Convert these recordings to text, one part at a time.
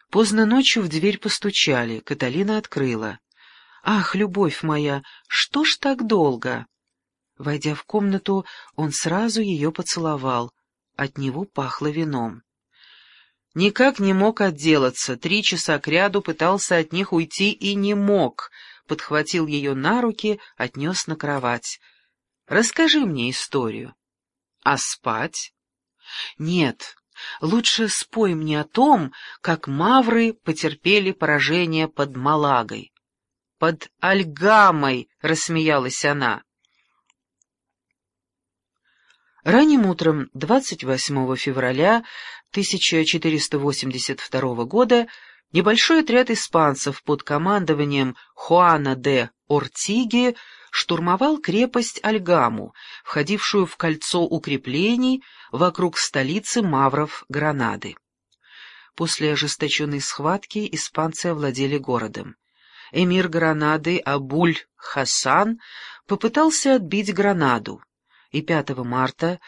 Поздно ночью в дверь постучали. Каталина открыла. «Ах, любовь моя, что ж так долго?» Войдя в комнату, он сразу ее поцеловал. От него пахло вином. Никак не мог отделаться, 3 часа кряду пытался от них уйти и не мог. Подхватил ее на руки, отнес на кровать. «Расскажи мне историю». «А спать?» «Нет, лучше спой мне о том, как мавры потерпели поражение под Малагой». «Под Альгамой», — рассмеялась она. Ранним утром 28 февраля 1482 года небольшой отряд испанцев под командованием Хуана де Ортиги штурмовал крепость Альгаму, входившую в кольцо укреплений вокруг столицы мавров Гранады. После ожесточенной схватки испанцы овладели городом. Эмир Гранады Абуль-Хасан попытался отбить Гранаду, и 5 марта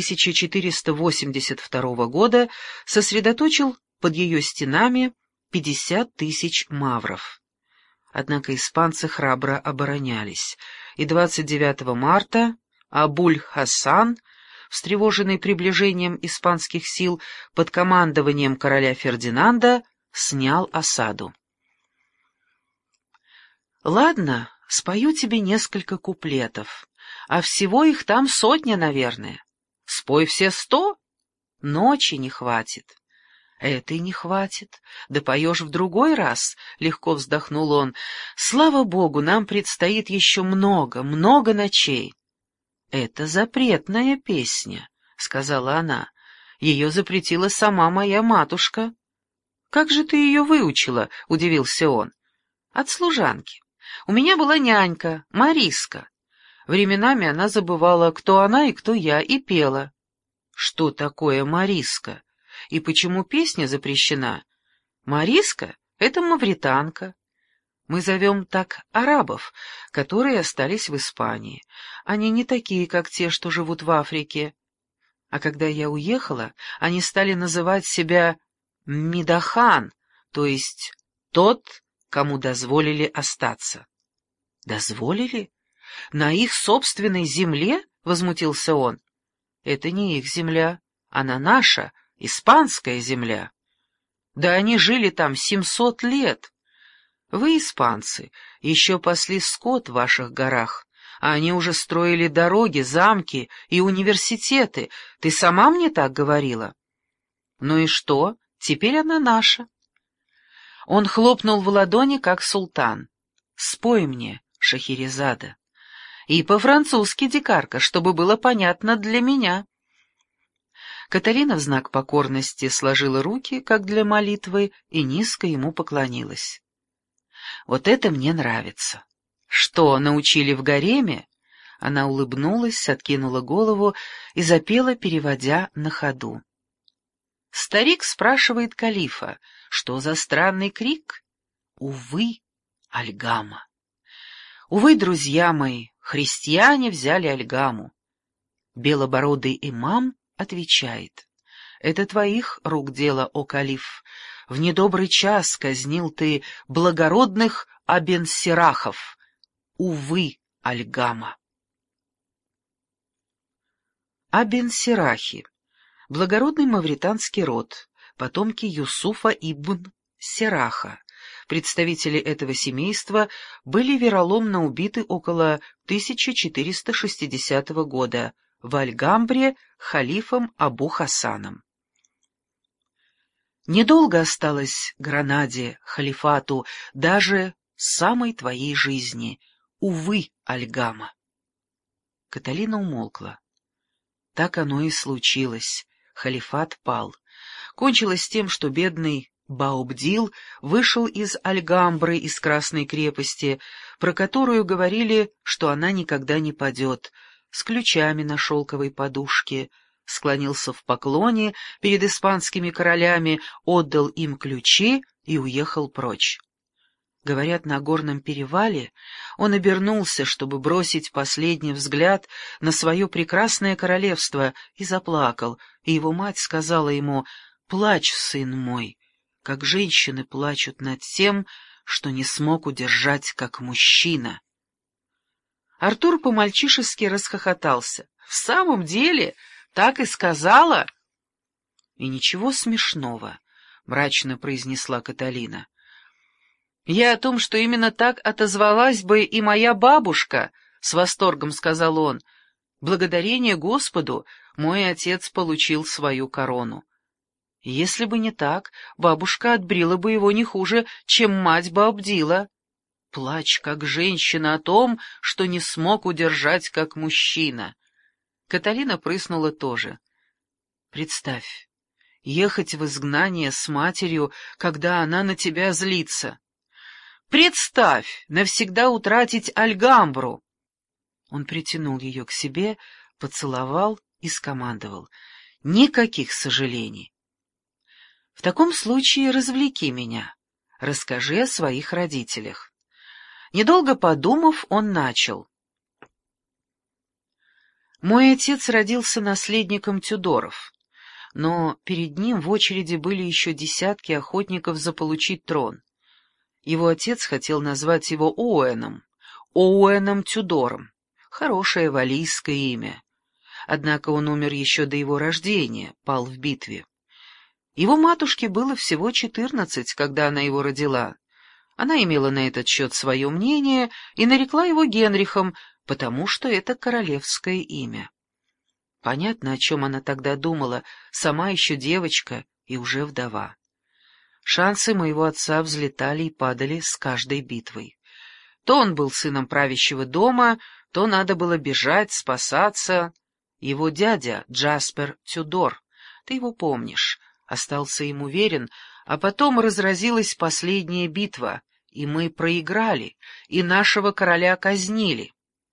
1482 года сосредоточил под ее стенами 50 тысяч мавров. Однако испанцы храбро оборонялись, и 29 марта Абуль-Хасан, встревоженный приближением испанских сил под командованием короля Фердинанда, снял осаду. «Ладно, спою тебе несколько куплетов, а всего их там 100, наверное. Спой все 100, ночи не хватит». «Это и не хватит. Да поешь в другой раз», — легко вздохнул он. «Слава Богу, нам предстоит еще много, много ночей». «Это запретная песня», — сказала она. «Ее запретила сама моя матушка». «Как же ты ее выучила?» — удивился он. «От служанки. У меня была нянька, Мариска. Временами она забывала, кто она и кто я, и пела». «Что такое Мариска? И почему песня запрещена?» «Мариска — это мавританка. Мы зовем так арабов, которые остались в Испании. Они не такие, как те, что живут в Африке. А когда я уехала, они стали называть себя Мидахан, то есть тот, кому дозволили остаться». «Дозволили? На их собственной земле?» — возмутился он. «Это не их земля, она наша, испанская земля. Да они жили там 700 лет. Вы, испанцы, еще пасли скот в ваших горах, а они уже строили дороги, замки и университеты. Ты сама мне так говорила?» «Ну и что? Теперь она наша». Он хлопнул в ладони, как султан. «Спой мне, Шахерезада. И по-французски, дикарка, чтобы было понятно для меня». Каталина в знак покорности сложила руки, как для молитвы, и низко ему поклонилась. «Вот это мне нравится». «Что, научили в гареме?» Она улыбнулась, откинула голову и запела, переводя на ходу. Старик спрашивает калифа, что за странный крик? Увы, Альгама. Увы, друзья мои, христиане взяли Альгаму. Белобородый имам отвечает: «Это твоих рук дело, о калиф. В недобрый час казнил ты благородных Абен-Сирахов. Увы, Альгама». Абен-Сирахи — благородный мавританский род, потомки Юсуфа ибн Сираха. Представители этого семейства были вероломно убиты около 1460 года в Альгамбре халифом Абу-Хасаном. Недолго осталось Гранаде, халифату, даже самой твоей жизни. Увы, Альгама. Каталина умолкла. Так оно и случилось. Халифат пал. Кончилось тем, что бедный Баубдил вышел из Альгамбры, из Красной крепости, про которую говорили, что она никогда не падет, с ключами на шелковой подушке, склонился в поклоне перед испанскими королями, отдал им ключи и уехал прочь. Говорят, на горном перевале он обернулся, чтобы бросить последний взгляд на свое прекрасное королевство, и заплакал, и его мать сказала ему: «Плачь, сын мой, как женщины плачут над тем, что не смог удержать как мужчина. Артур по-мальчишески расхохотался. «В самом деле, так и сказала?» «И ничего смешного», — мрачно произнесла Каталина. «Я о том, что именно так отозвалась бы и моя бабушка», — с восторгом сказал он. «Благодарение Господу мой отец получил свою корону. Если бы не так, бабушка отбрила бы его не хуже, чем мать бы обдила. Плачь, как женщина, о том, что не смог удержать, как мужчина». Каталина прыснула тоже. «Представь, ехать в изгнание с матерью, когда она на тебя злится. Представь, навсегда утратить Альгамбру!» Он притянул ее к себе, поцеловал и скомандовал: «Никаких сожалений. В таком случае развлеки меня, расскажи о своих родителях». Недолго подумав, он начал. «Мой отец родился наследником Тюдоров, но перед ним в очереди были еще десятки охотников заполучить трон. Его отец хотел назвать его Оуэном Тюдором. Хорошее валлийское имя. Однако он умер еще до его рождения, пал в битве. Его матушке было всего 14, когда она его родила. Она имела на этот счет свое мнение и нарекла его Генрихом, потому что это королевское имя. Понятно, о чем она тогда думала, сама еще девочка и уже вдова. Шансы моего отца взлетали и падали с каждой битвой. То он был сыном правящего дома, то надо было бежать, спасаться. Его дядя, Джаспер Тюдор, ты его помнишь, остался ему верен, а потом разразилась последняя битва, и мы проиграли, и нашего короля казнили.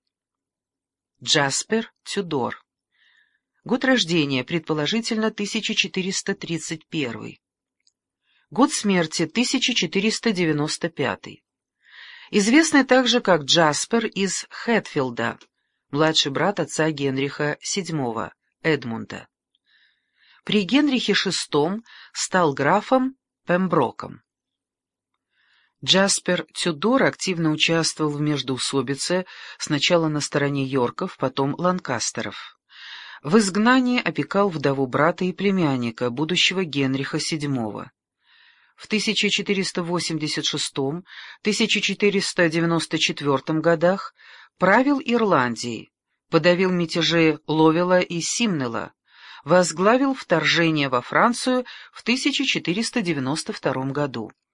Джаспер Тюдор. Год рождения, предположительно, 1431. Год смерти, 1495. Известный также как Джаспер из Хэтфилда, младший брат отца Генриха VII, Эдмунда. При Генрихе VI стал графом Пемброком. Джаспер Тюдор активно участвовал в междоусобице, сначала на стороне Йорков, потом Ланкастеров. В изгнании опекал вдову брата и племянника, будущего Генриха VII. В 1486-1494 годах правил Ирландией, подавил мятежи Ловела и Симнела, возглавил вторжение во Францию в 1492 году.